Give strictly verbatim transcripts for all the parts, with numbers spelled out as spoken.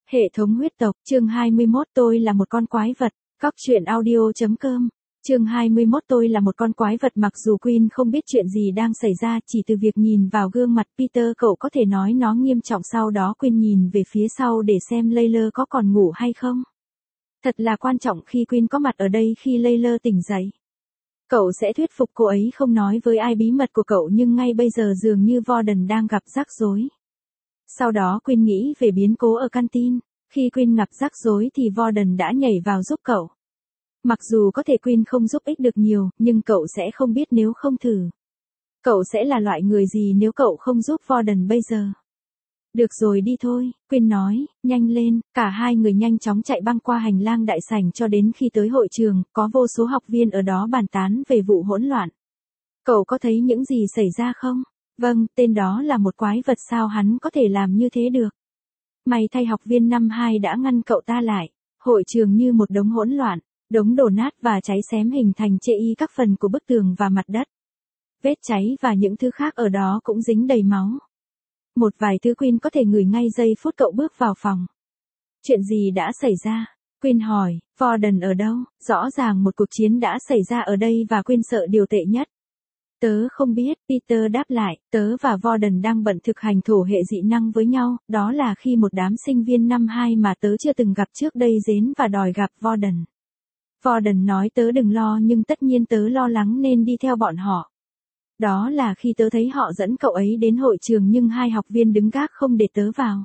Hệ thống huyết tộc, chương hai mươi mốt tôi là một con quái vật, Cóc truyện audio.com, chương hai mươi mốt tôi là một con quái vật. Mặc dù Queen không biết chuyện gì đang xảy ra, chỉ từ việc nhìn vào gương mặt Peter cậu có thể nói nó nghiêm trọng. Sau đó Queen nhìn về phía sau để xem Layla có còn ngủ hay không. Thật là quan trọng khi Queen có mặt ở đây khi Layla tỉnh dậy. Cậu sẽ thuyết phục cô ấy không nói với ai bí mật của cậu, nhưng ngay bây giờ dường như Warden đang gặp rắc rối. Sau đó Queen nghĩ về biến cố ở canteen. Khi Queen gặp rắc rối thì Warden đã nhảy vào giúp cậu. Mặc dù có thể Queen không giúp ích được nhiều, nhưng cậu sẽ không biết nếu không thử. Cậu sẽ là loại người gì nếu cậu không giúp Warden bây giờ? Được rồi, đi thôi, Queen nói, nhanh lên. Cả hai người nhanh chóng chạy băng qua hành lang đại sảnh cho đến khi tới hội trường, có vô số học viên ở đó bàn tán về vụ hỗn loạn. Cậu có thấy những gì xảy ra không? Vâng, tên đó là một quái vật, sao hắn có thể làm như thế được? May thay học viên năm hai đã ngăn cậu ta lại. Hội trường như một đống hỗn loạn, đống đổ nát và cháy xém hình thành chê y các phần của bức tường và mặt đất. Vết cháy và những thứ khác ở đó cũng dính đầy máu. Một vài thứ Queen có thể ngửi ngay giây phút cậu bước vào phòng. Chuyện gì đã xảy ra? Queen hỏi, Warden ở đâu? Rõ ràng một cuộc chiến đã xảy ra ở đây và Queen sợ điều tệ nhất. Tớ không biết, Peter đáp lại, tớ và Warden đang bận thực hành thổ hệ dị năng với nhau, đó là khi một đám sinh viên năm hai mà tớ chưa từng gặp trước đây đến và đòi gặp Warden. Warden nói tớ đừng lo, nhưng tất nhiên tớ lo lắng nên đi theo bọn họ. Đó là khi tớ thấy họ dẫn cậu ấy đến hội trường nhưng hai học viên đứng gác không để tớ vào.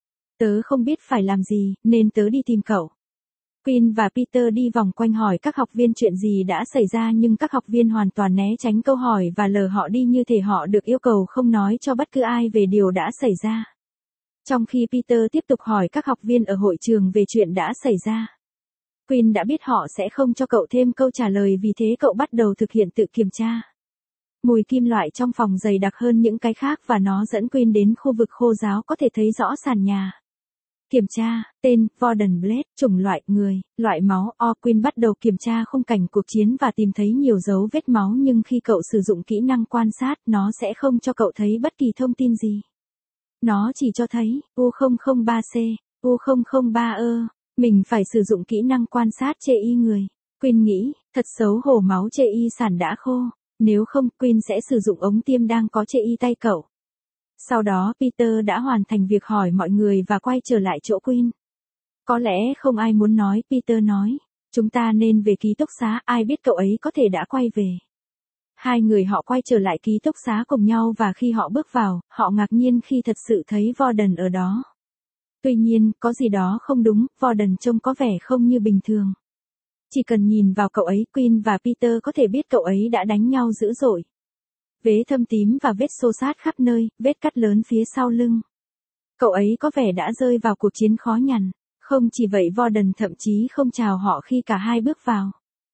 Tớ không biết phải làm gì, nên tớ đi tìm cậu. Queen và Peter đi vòng quanh hỏi các học viên chuyện gì đã xảy ra, nhưng các học viên hoàn toàn né tránh câu hỏi và lờ họ đi như thể họ được yêu cầu không nói cho bất cứ ai về điều đã xảy ra. Trong khi Peter tiếp tục hỏi các học viên ở hội trường về chuyện đã xảy ra. Queen đã biết họ sẽ không cho cậu thêm câu trả lời, vì thế cậu bắt đầu thực hiện tự kiểm tra. Mùi kim loại trong phòng dày đặc hơn những cái khác và nó dẫn Queen đến khu vực khô ráo có thể thấy rõ sàn nhà. Kiểm tra, tên, Warden Blade, chủng loại, người, loại máu, O. Queen bắt đầu kiểm tra khung cảnh cuộc chiến và tìm thấy nhiều dấu vết máu, nhưng khi cậu sử dụng kỹ năng quan sát, nó sẽ không cho cậu thấy bất kỳ thông tin gì. Nó chỉ cho thấy, U không không ba C, U không không ba ơ, mình phải sử dụng kỹ năng quan sát chê y người. Queen nghĩ, thật xấu hổ, máu chê y sản đã khô, nếu không, Queen sẽ sử dụng ống tiêm đang có chê y tay cậu. Sau đó Peter đã hoàn thành việc hỏi mọi người và quay trở lại chỗ Queen. Có lẽ không ai muốn nói, Peter nói. Chúng ta nên về ký túc xá, ai biết cậu ấy có thể đã quay về. Hai người họ quay trở lại ký túc xá cùng nhau và khi họ bước vào, họ ngạc nhiên khi thật sự thấy Warden ở đó. Tuy nhiên, có gì đó không đúng, Warden trông có vẻ không như bình thường. Chỉ cần nhìn vào cậu ấy, Queen và Peter có thể biết cậu ấy đã đánh nhau dữ dội. Vết thâm tím và vết xô xát khắp nơi, vết cắt lớn phía sau lưng. Cậu ấy có vẻ đã rơi vào cuộc chiến khó nhằn. Không chỉ vậy, Warden thậm chí không chào họ khi cả hai bước vào.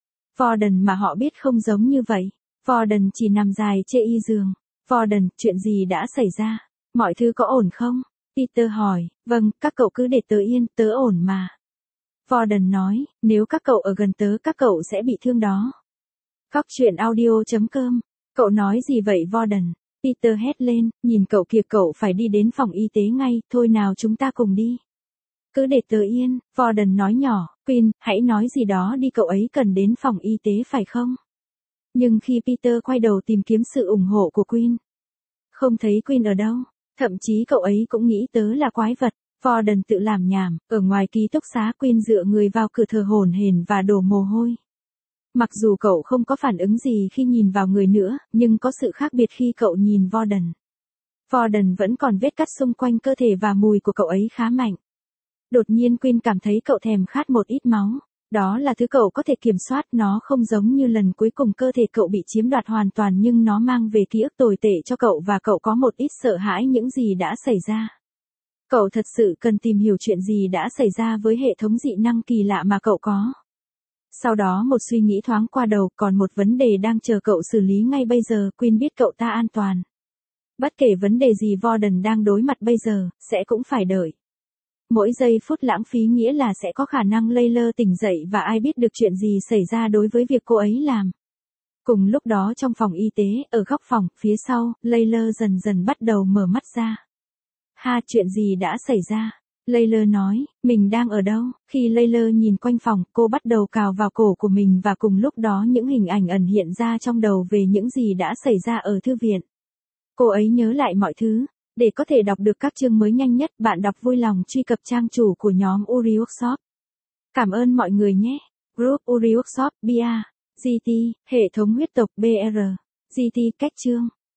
Warden mà họ biết không giống như vậy. Warden chỉ nằm dài trên y giường. Warden, chuyện gì đã xảy ra? Mọi thứ có ổn không? Peter hỏi. Vâng, các cậu cứ để tớ yên, tớ ổn mà. Warden nói, nếu các cậu ở gần tớ các cậu sẽ bị thương đó. Cóc truyện audio.com. Cậu nói gì vậy Warden? Peter hét lên, nhìn cậu kìa, cậu phải đi đến phòng y tế ngay, thôi nào chúng ta cùng đi. Cứ để tớ yên, Warden nói nhỏ, Queen, hãy nói gì đó đi, cậu ấy cần đến phòng y tế phải không? Nhưng khi Peter quay đầu tìm kiếm sự ủng hộ của Queen, không thấy Queen ở đâu, thậm chí cậu ấy cũng nghĩ tớ là quái vật. Warden tự làm nhảm, ở ngoài ký túc xá Queen dựa người vào cửa thờ hổn hển và đổ mồ hôi. Mặc dù cậu không có phản ứng gì khi nhìn vào người nữa, nhưng có sự khác biệt khi cậu nhìn Warden. Warden vẫn còn vết cắt xung quanh cơ thể và mùi của cậu ấy khá mạnh. Đột nhiên Queen cảm thấy cậu thèm khát một ít máu. Đó là thứ cậu có thể kiểm soát, nó không giống như lần cuối cùng cơ thể cậu bị chiếm đoạt hoàn toàn, nhưng nó mang về ký ức tồi tệ cho cậu và cậu có một ít sợ hãi những gì đã xảy ra. Cậu thật sự cần tìm hiểu chuyện gì đã xảy ra với hệ thống dị năng kỳ lạ mà cậu có. Sau đó một suy nghĩ thoáng qua đầu, còn một vấn đề đang chờ cậu xử lý ngay bây giờ. Queen biết cậu ta an toàn. Bất kể vấn đề gì Warden đang đối mặt bây giờ, sẽ cũng phải đợi. Mỗi giây phút lãng phí nghĩa là sẽ có khả năng Layla tỉnh dậy và ai biết được chuyện gì xảy ra đối với việc cô ấy làm. Cùng lúc đó trong phòng y tế, ở góc phòng, phía sau, Layla dần dần bắt đầu mở mắt ra. Ha, chuyện gì đã xảy ra? Layla nói, mình đang ở đâu? Khi Layla nhìn quanh phòng, cô bắt đầu cào vào cổ của mình và cùng lúc đó những hình ảnh ẩn hiện ra trong đầu về những gì đã xảy ra ở thư viện. Cô ấy nhớ lại mọi thứ. Để có thể đọc được các chương mới nhanh nhất, bạn đọc vui lòng truy cập trang chủ của nhóm Uri Workshop. Cảm ơn mọi người nhé. Group Uri Workshop, bê a, giê tê, hệ thống huyết tộc bê rờ, giê tê, cách chương.